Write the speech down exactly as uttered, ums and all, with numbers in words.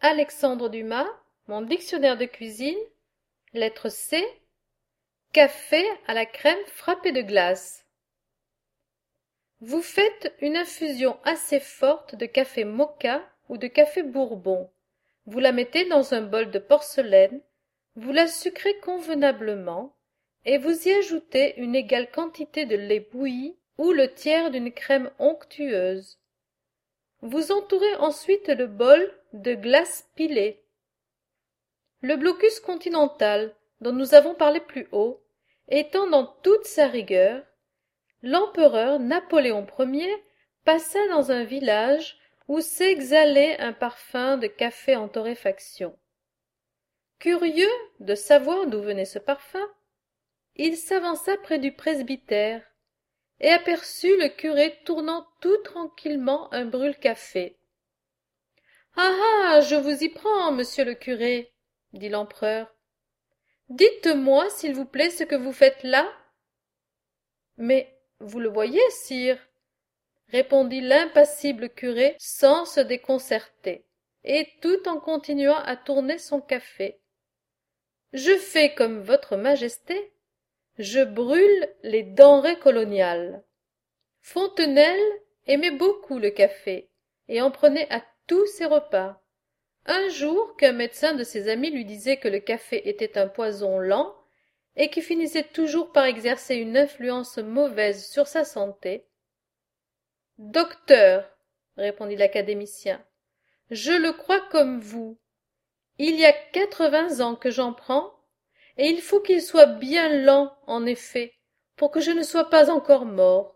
Alexandre Dumas, mon dictionnaire de cuisine, lettre C, café à la crème frappée de glace. Vous faites une infusion assez forte de café moka ou de café bourbon. Vous la mettez dans un bol de porcelaine, vous la sucrez convenablement et vous y ajoutez une égale quantité de lait bouilli ou le tiers d'une crème onctueuse. Vous entourez ensuite le bol de glace pilée. Le blocus continental, dont nous avons parlé plus haut, étant dans toute sa rigueur, l'empereur Napoléon Ier passa dans un village où s'exhalait un parfum de café en torréfaction. Curieux de savoir d'où venait ce parfum, il s'avança près du presbytère et aperçut le curé tournant tout tranquillement un brûle-café. « Ah ah, je vous y prends, monsieur le curé, » dit l'empereur. « Dites-moi, s'il vous plaît, ce que vous faites là. »« Mais vous le voyez, sire, » répondit l'impassible curé sans se déconcerter, et tout en continuant à tourner son café. « Je fais comme votre majesté, je brûle les denrées coloniales. » Fontenelle aimait beaucoup le café, et en prenait à tous ses repas. Un jour qu'un médecin de ses amis lui disait que le café était un poison lent, et qui finissait toujours par exercer une influence mauvaise sur sa santé. « Docteur, répondit l'académicien, je le crois comme vous. Il y a quatre-vingts ans que j'en prends, et il faut qu'il soit bien lent, en effet, pour que je ne sois pas encore mort.